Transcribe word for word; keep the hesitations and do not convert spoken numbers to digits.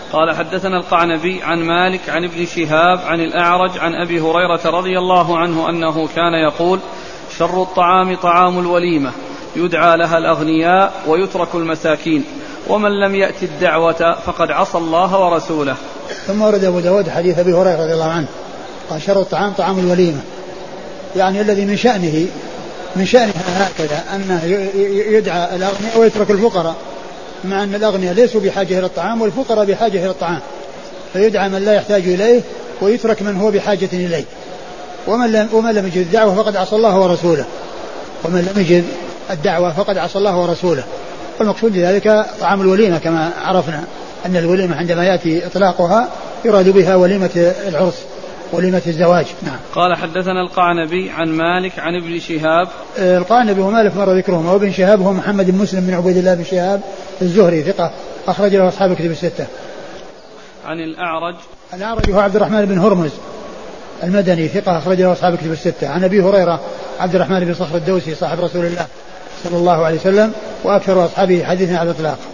قال حدثنا القعنبي عن مالك عن ابن شهاب عن الأعرج عن أبي هريرة رضي الله عنه أنه كان يقول شر الطعام طعام الوليمة يدعى لها الأغنياء ويترك المساكين ومن لم يأت الدعوة فقد عصى الله ورسوله. ثم ورد أبو داود حديث أبي هريرة رضي الله عنه قال شر الطعام طعام الوليمة، يعني الذي من شأنه من شأنها هكذا أنه يدعى الأغنياء ويترك الفقراء، مع أن الأغنياء ليسوا بحاجة إلى الطعام والفقراء بحاجة إلى الطعام، فيدعى من لا يحتاج إليه ويترك من هو بحاجة إليه. ومن لم, ومن لم يجد الدعوة فقد عصى الله ورسوله ومن لم يجد الدعوة فقد عصى الله ورسوله. والمقصود بذلك طعام الوليمة كما عرفنا أن الوليمة عندما يأتي إطلاقها يراد بها وليمة العرس وليمة الزواج. نعم. قال حدثنا القعنبي عن مالك عن ابن شهاب. القعنبي ومالك مر ذكرهما، وابن شهاب هو محمد بن مسلم بن عبيد الله بن شهاب الزهري ثقة أخرج له أصحاب الكتب الستة. عن الأعرج. الأعرج هو عبد الرحمن بن هرمز المدني ثقة أخرج له أصحاب الكتب الستة. عن أبي هريرة عبد الرحمن بن صخر الدوسي صاحب رسول الله صلى الله عليه وسلم وأكثر أصحابه حديثا على الإطلاق.